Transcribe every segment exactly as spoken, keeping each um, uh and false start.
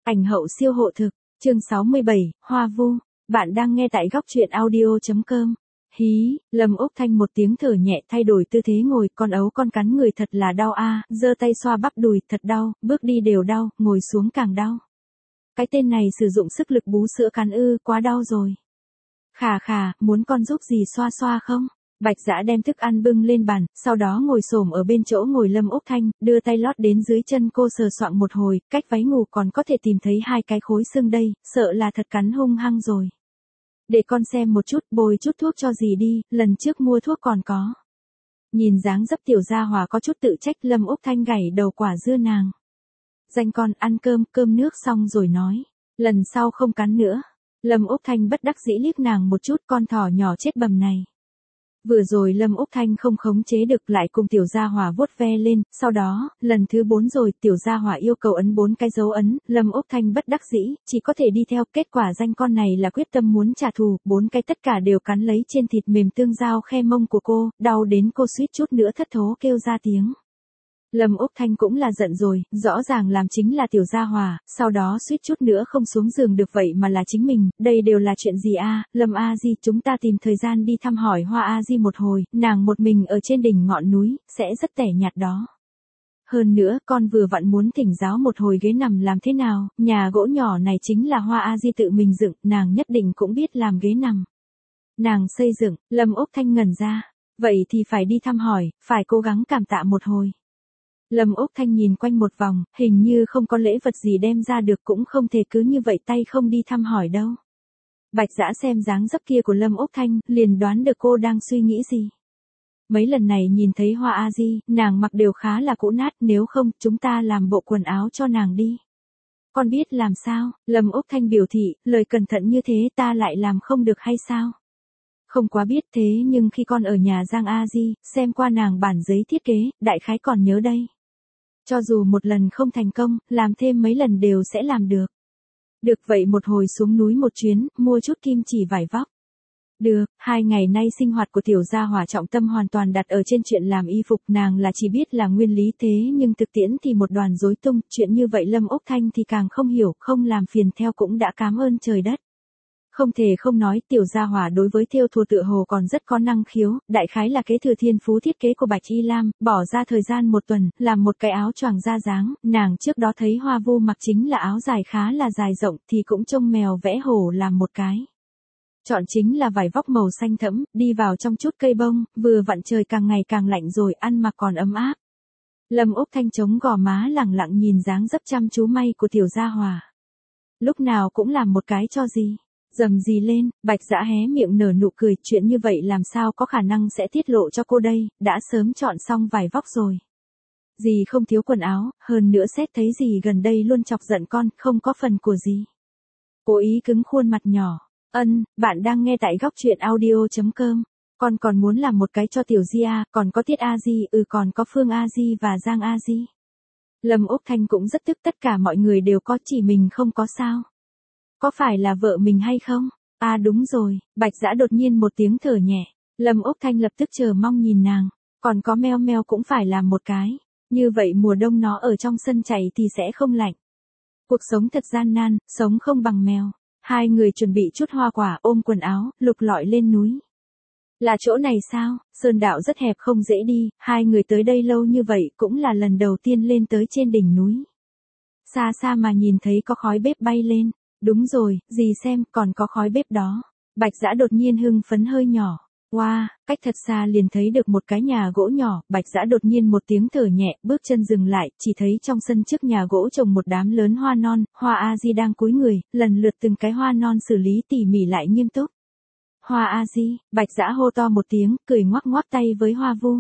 Ảnh hậu siêu hộ thực, chương sáu mươi bảy, Hoa Vu. Bạn đang nghe tại góc truyện audio chấm com. Hí, Lâm Úc Thanh một tiếng thở nhẹ thay đổi tư thế ngồi, con ấu con cắn người thật là đau a, giơ tay xoa bắp đùi, thật đau, bước đi đều đau, ngồi xuống càng đau. Cái tên này sử dụng sức lực bú sữa cắn ư, quá đau rồi. Khà khà, muốn con giúp gì xoa xoa không? Bạch Dã đem thức ăn bưng lên bàn, sau đó ngồi xổm ở bên chỗ ngồi Lâm Úc Thanh, đưa tay lót đến dưới chân cô sờ soạng một hồi, cách váy ngủ còn có thể tìm thấy hai cái khối xương đây, sợ là thật cắn hung hăng rồi. Để con xem một chút, bồi chút thuốc cho gì đi, lần trước mua thuốc còn có. Nhìn dáng dấp tiểu gia hòa có chút tự trách, Lâm Úc Thanh gảy đầu quả dưa nàng. Danh con ăn cơm, cơm nước xong rồi nói, lần sau không cắn nữa. Lâm Úc Thanh bất đắc dĩ liếc nàng một chút, con thỏ nhỏ chết bầm này. Vừa rồi Lâm Úc Thanh không khống chế được lại cùng tiểu gia hỏa vuốt ve lên, sau đó, lần thứ bốn rồi tiểu gia hỏa yêu cầu ấn bốn cái dấu ấn, Lâm Úc Thanh bất đắc dĩ, chỉ có thể đi theo, kết quả danh con này là quyết tâm muốn trả thù, bốn cái tất cả đều cắn lấy trên thịt mềm tương giao khe mông của cô, đau đến cô suýt chút nữa thất thố kêu ra tiếng. Lâm Úc Thanh cũng là giận rồi, rõ ràng làm chính là tiểu gia hòa, sau đó suýt chút nữa không xuống giường được vậy mà là chính mình, đây đều là chuyện gì a? Lâm A Di, chúng ta tìm thời gian đi thăm hỏi Hoa A Di một hồi, nàng một mình ở trên đỉnh ngọn núi, sẽ rất tẻ nhạt đó. Hơn nữa, con vừa vặn muốn thỉnh giáo một hồi ghế nằm làm thế nào, nhà gỗ nhỏ này chính là Hoa A Di tự mình dựng, nàng nhất định cũng biết làm ghế nằm. Nàng xây dựng, Lâm Úc Thanh ngẩn ra, vậy thì phải đi thăm hỏi, phải cố gắng cảm tạ một hồi. Lâm Úc Thanh nhìn quanh một vòng, hình như không có lễ vật gì đem ra được, cũng không thể cứ như vậy tay không đi thăm hỏi đâu. Bạch Dã xem dáng dấp kia của Lâm Úc Thanh, liền đoán được cô đang suy nghĩ gì. Mấy lần này nhìn thấy Hoa A Di, nàng mặc đều khá là cũ nát, nếu không, chúng ta làm bộ quần áo cho nàng đi. Con biết làm sao? Lâm Úc Thanh biểu thị, lời cẩn thận như thế ta lại làm không được hay sao? Không quá biết thế nhưng khi con ở nhà Giang A Di, xem qua nàng bản giấy thiết kế, đại khái còn nhớ đây. Cho dù một lần không thành công, làm thêm mấy lần đều sẽ làm được. Được vậy một hồi xuống núi một chuyến, mua chút kim chỉ vải vóc. Được, hai ngày nay sinh hoạt của tiểu gia hỏa trọng tâm hoàn toàn đặt ở trên chuyện làm y phục, nàng là chỉ biết là nguyên lý thế nhưng thực tiễn thì một đoàn rối tung, chuyện như vậy Lâm Úc Thanh thì càng không hiểu, không làm phiền theo cũng đã cảm ơn trời đất. Không thể không nói, tiểu gia hỏa đối với thêu thùa tựa hồ còn rất có năng khiếu, đại khái là kế thừa thiên phú thiết kế của Bạch Y Lam, bỏ ra thời gian một tuần, làm một cái áo choàng da dáng, nàng trước đó thấy Hoa Vu mặc chính là áo dài khá là dài rộng thì cũng trông mèo vẽ hổ làm một cái. Chọn chính là vải vóc màu xanh thẫm, đi vào trong chút cây bông, vừa vặn trời càng ngày càng lạnh rồi, ăn mặc còn ấm áp. Lâm Úc Thanh chống gò má lẳng lặng nhìn dáng dấp chăm chú may của tiểu gia hỏa. Lúc nào cũng làm một cái cho gì. Dầm gì lên, Bạch Dã hé miệng nở nụ cười, chuyện như vậy làm sao có khả năng sẽ tiết lộ cho cô đây, đã sớm chọn xong vải vóc rồi. Dì không thiếu quần áo, hơn nữa xét thấy dì gần đây luôn chọc giận con, không có phần của dì. Cố ý cứng khuôn mặt nhỏ, ân, bạn đang nghe tại góc truyện audio chấm com, con còn muốn làm một cái cho tiểu Di A, còn có Tiết A Di, ừ còn có Phương A Di và Giang A Di. Lâm Úc Thanh cũng rất tức tất cả mọi người đều có chỉ mình không có sao. Có phải là vợ mình hay không? À đúng rồi, Bạch Dã đột nhiên một tiếng thở nhẹ. Lâm Úc Thanh lập tức chờ mong nhìn nàng. Còn có meo meo cũng phải làm một cái. Như vậy mùa đông nó ở trong sân chạy thì sẽ không lạnh. Cuộc sống thật gian nan, sống không bằng mèo. Hai người chuẩn bị chút hoa quả, ôm quần áo, lục lọi lên núi. Là chỗ này sao? Sơn đạo rất hẹp không dễ đi, hai người tới đây lâu như vậy cũng là lần đầu tiên lên tới trên đỉnh núi. Xa xa mà nhìn thấy có khói bếp bay lên. Đúng rồi, dì xem, còn có khói bếp đó. Bạch Dã đột nhiên hưng phấn hơi nhỏ. Wow, cách thật xa liền thấy được một cái nhà gỗ nhỏ, Bạch Dã đột nhiên một tiếng thở nhẹ, bước chân dừng lại, chỉ thấy trong sân trước nhà gỗ trồng một đám lớn hoa non, Hoa A Di đang cúi người, lần lượt từng cái hoa non xử lý tỉ mỉ lại nghiêm túc. Hoa A Di, Bạch Dã hô to một tiếng, cười ngoắc ngoắc tay với Hoa Vu.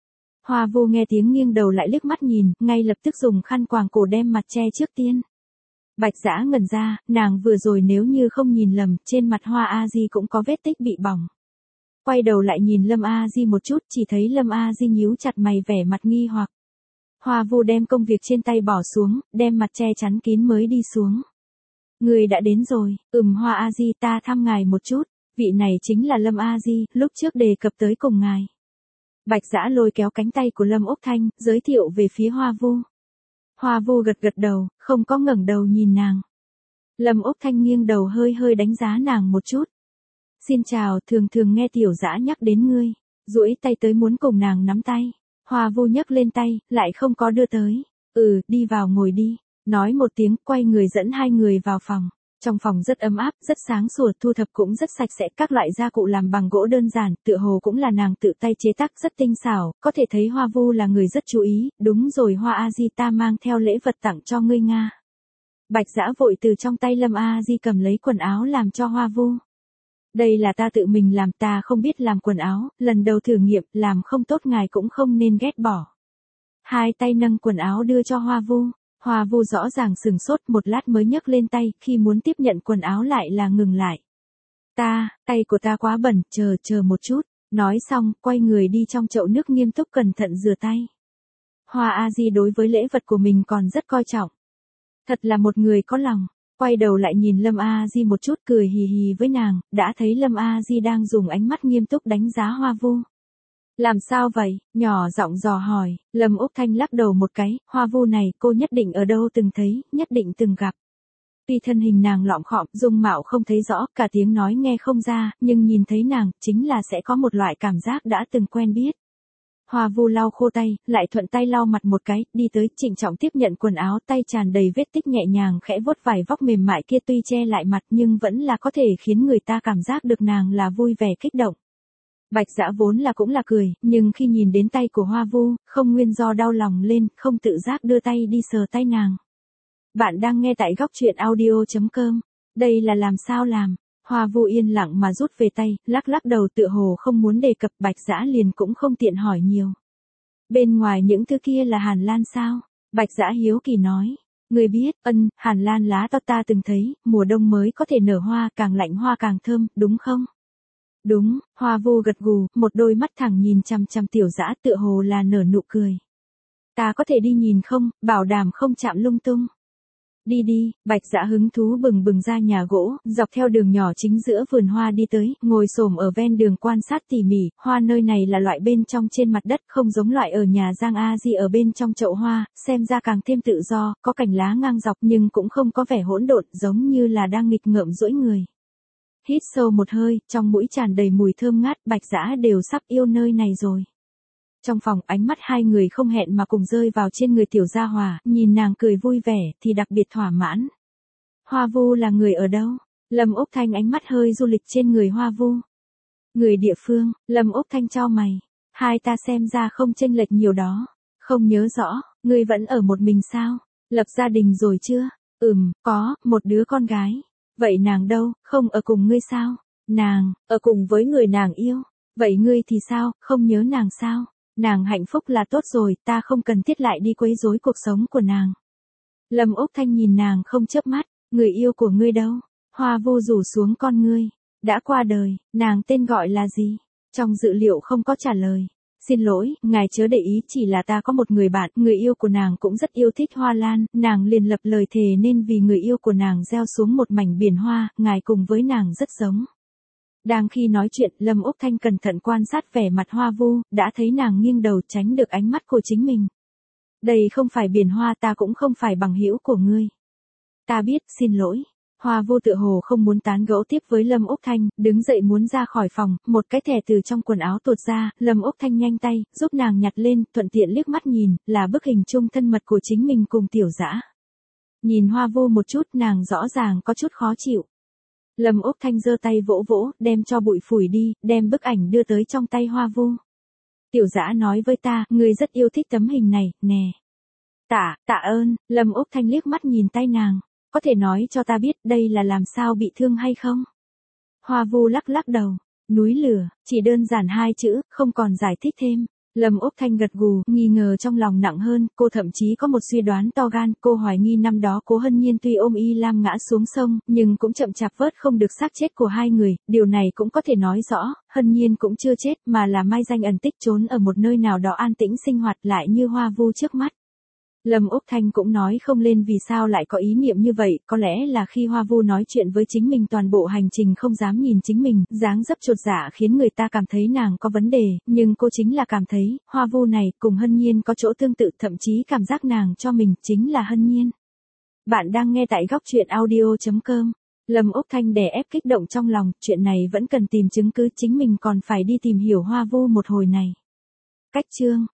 Hoa Vu nghe tiếng nghiêng đầu lại liếc mắt nhìn, ngay lập tức dùng khăn quàng cổ đem mặt che trước tiên. Bạch Dã ngẩn ra, nàng vừa rồi nếu như không nhìn lầm, trên mặt Hoa A Di cũng có vết tích bị bỏng. Quay đầu lại nhìn Lâm A Di một chút, chỉ thấy Lâm A Di nhíu chặt mày vẻ mặt nghi hoặc. Hoa Vu đem công việc trên tay bỏ xuống, đem mặt che chắn kín mới đi xuống. Người đã đến rồi, ừm Hoa A Di ta thăm ngài một chút, vị này chính là Lâm A Di, lúc trước đề cập tới cùng ngài. Bạch Dã lôi kéo cánh tay của Lâm Úc Thanh, giới thiệu về phía Hoa Vu. Hoa Vu gật gật đầu, không có ngẩng đầu nhìn nàng. Lâm Úc Thanh nghiêng đầu hơi hơi đánh giá nàng một chút. Xin chào, thường thường nghe tiểu dã nhắc đến ngươi. Duỗi tay tới muốn cùng nàng nắm tay. Hoa Vu nhấc lên tay, lại không có đưa tới. Ừ, đi vào ngồi đi. Nói một tiếng, quay người dẫn hai người vào phòng. Trong phòng rất ấm áp, rất sáng sủa, thu thập cũng rất sạch sẽ, các loại gia cụ làm bằng gỗ đơn giản, tựa hồ cũng là nàng tự tay chế tác rất tinh xảo, có thể thấy Hoa Vu là người rất chú ý, đúng rồi Hoa A Di ta mang theo lễ vật tặng cho ngươi Nga. Bạch Dã vội từ trong tay Lâm A Di cầm lấy quần áo làm cho Hoa Vu. Đây là ta tự mình làm, ta không biết làm quần áo, lần đầu thử nghiệm, làm không tốt ngài cũng không nên ghét bỏ. Hai tay nâng quần áo đưa cho Hoa Vu. Hoa Vu rõ ràng sừng sốt một lát mới nhấc lên tay, khi muốn tiếp nhận quần áo lại là ngừng lại. Ta, tay của ta quá bẩn, chờ chờ một chút. Nói xong, quay người đi trong chậu nước nghiêm túc cẩn thận rửa tay. Hoa A Di đối với lễ vật của mình còn rất coi trọng. Thật là một người có lòng. Quay đầu lại nhìn Lâm A Di một chút cười hì hì với nàng, đã thấy Lâm A Di đang dùng ánh mắt nghiêm túc đánh giá Hoa Vu. Làm sao vậy? Nhỏ giọng dò hỏi, Lâm Úc Thanh lắc đầu một cái, Hoa Vu này cô nhất định ở đâu từng thấy, nhất định từng gặp. Tuy thân hình nàng lọm khọm, dung mạo không thấy rõ, cả tiếng nói nghe không ra, nhưng nhìn thấy nàng, chính là sẽ có một loại cảm giác đã từng quen biết. Hoa Vu lau khô tay, lại thuận tay lau mặt một cái, đi tới, trịnh trọng tiếp nhận quần áo, tay tràn đầy vết tích nhẹ nhàng khẽ vuốt vải vóc mềm mại kia tuy che lại mặt nhưng vẫn là có thể khiến người ta cảm giác được nàng là vui vẻ kích động. Bạch Dã vốn là cũng là cười, nhưng khi nhìn đến tay của Hoa Vu, không nguyên do đau lòng lên, không tự giác đưa tay đi sờ tay nàng. Bạn đang nghe tại góc truyện audio chấm com. Đây là làm sao làm? Hoa Vu yên lặng mà rút về tay, lắc lắc đầu tựa hồ không muốn đề cập, Bạch Dã liền cũng không tiện hỏi nhiều. Bên ngoài những thứ kia là Hàn Lan sao? Bạch Dã hiếu kỳ nói. Người biết, ân, Hàn Lan lá to ta từng thấy, mùa đông mới có thể nở hoa, càng lạnh hoa càng thơm, đúng không? Đúng, Hoa Vu gật gù, một đôi mắt thẳng nhìn chằm chằm tiểu dã tựa hồ là nở nụ cười. Ta có thể đi nhìn không, bảo đảm không chạm lung tung. Đi đi, Bạch Dã hứng thú bừng bừng ra nhà gỗ, dọc theo đường nhỏ chính giữa vườn hoa đi tới, ngồi xổm ở ven đường quan sát tỉ mỉ, hoa nơi này là loại bên trong trên mặt đất, không giống loại ở nhà Giang A Di ở bên trong chậu hoa, xem ra càng thêm tự do, có cành lá ngang dọc nhưng cũng không có vẻ hỗn độn, giống như là đang nghịch ngợm duỗi người. Hít sâu một hơi, trong mũi tràn đầy mùi thơm ngát, Bạch Dã đều sắp yêu nơi này rồi. Trong phòng, ánh mắt hai người không hẹn mà cùng rơi vào trên người tiểu gia hòa, nhìn nàng cười vui vẻ, thì đặc biệt thỏa mãn. Hoa Vu là người ở đâu? Lâm Úc Thanh ánh mắt hơi du lịch trên người Hoa Vu. Người địa phương, Lâm Úc Thanh chau mày. Hai ta xem ra không chênh lệch nhiều đó. Không nhớ rõ, ngươi vẫn ở một mình sao? Lập gia đình rồi chưa? Ừm, có, một đứa con gái. Vậy nàng đâu, không ở cùng ngươi sao? Nàng, ở cùng với người nàng yêu. Vậy ngươi thì sao, không nhớ nàng sao? Nàng hạnh phúc là tốt rồi, ta không cần thiết lại đi quấy rối cuộc sống của nàng. Lâm Úc Thanh nhìn nàng không chớp mắt, người yêu của ngươi đâu? Hoa Vu rủ xuống con ngươi. Đã qua đời, nàng tên gọi là gì? Trong dự liệu không có trả lời. Xin lỗi, ngài chớ để ý, chỉ là ta có một người bạn, người yêu của nàng cũng rất yêu thích hoa lan, nàng liền lập lời thề nên vì người yêu của nàng gieo xuống một mảnh biển hoa, ngài cùng với nàng rất giống. Đang khi nói chuyện, Lâm Úc Thanh cẩn thận quan sát vẻ mặt Hoa Vu, đã thấy nàng nghiêng đầu tránh được ánh mắt của chính mình. Đây không phải biển hoa, ta cũng không phải bằng hữu của ngươi. Ta biết, xin lỗi. Hoa Vu tựa hồ không muốn tán gẫu tiếp với Lâm Úc Thanh, đứng dậy muốn ra khỏi phòng, một cái thẻ từ trong quần áo tuột ra, Lâm Úc Thanh nhanh tay, giúp nàng nhặt lên, thuận tiện liếc mắt nhìn, là bức hình chung thân mật của chính mình cùng tiểu dã. Nhìn Hoa Vu một chút, nàng rõ ràng có chút khó chịu. Lâm Úc Thanh giơ tay vỗ vỗ, đem cho bụi phủi đi, đem bức ảnh đưa tới trong tay Hoa Vu. Tiểu dã nói với ta, ngươi rất yêu thích tấm hình này, nè. Tạ, tạ ơn, Lâm Úc Thanh liếc mắt nhìn tay nàng. Có thể nói cho ta biết đây là làm sao bị thương hay không? Hoa Vu lắc lắc đầu. Núi lửa, chỉ đơn giản hai chữ, không còn giải thích thêm. Lâm Úc Thanh gật gù, nghi ngờ trong lòng nặng hơn, cô thậm chí có một suy đoán to gan, cô hoài nghi năm đó Cố Hân Nhiên tuy ôm Y Lam ngã xuống sông, nhưng cũng chậm chạp vớt không được xác chết của hai người, điều này cũng có thể nói rõ, Hân Nhiên cũng chưa chết, mà là mai danh ẩn tích trốn ở một nơi nào đó an tĩnh sinh hoạt lại như Hoa Vu trước mắt. Lâm Úc Thanh cũng nói không lên vì sao lại có ý niệm như vậy, có lẽ là khi Hoa Vu nói chuyện với chính mình toàn bộ hành trình không dám nhìn chính mình, dáng dấp chột dạ khiến người ta cảm thấy nàng có vấn đề, nhưng cô chính là cảm thấy, Hoa Vu này cùng Hân Nhiên có chỗ tương tự, thậm chí cảm giác nàng cho mình chính là Hân Nhiên. Bạn đang nghe tại góc truyện audio chấm com. Lâm Úc Thanh đè ép kích động trong lòng, chuyện này vẫn cần tìm chứng cứ, chính mình còn phải đi tìm hiểu Hoa Vu một hồi này. Cách chương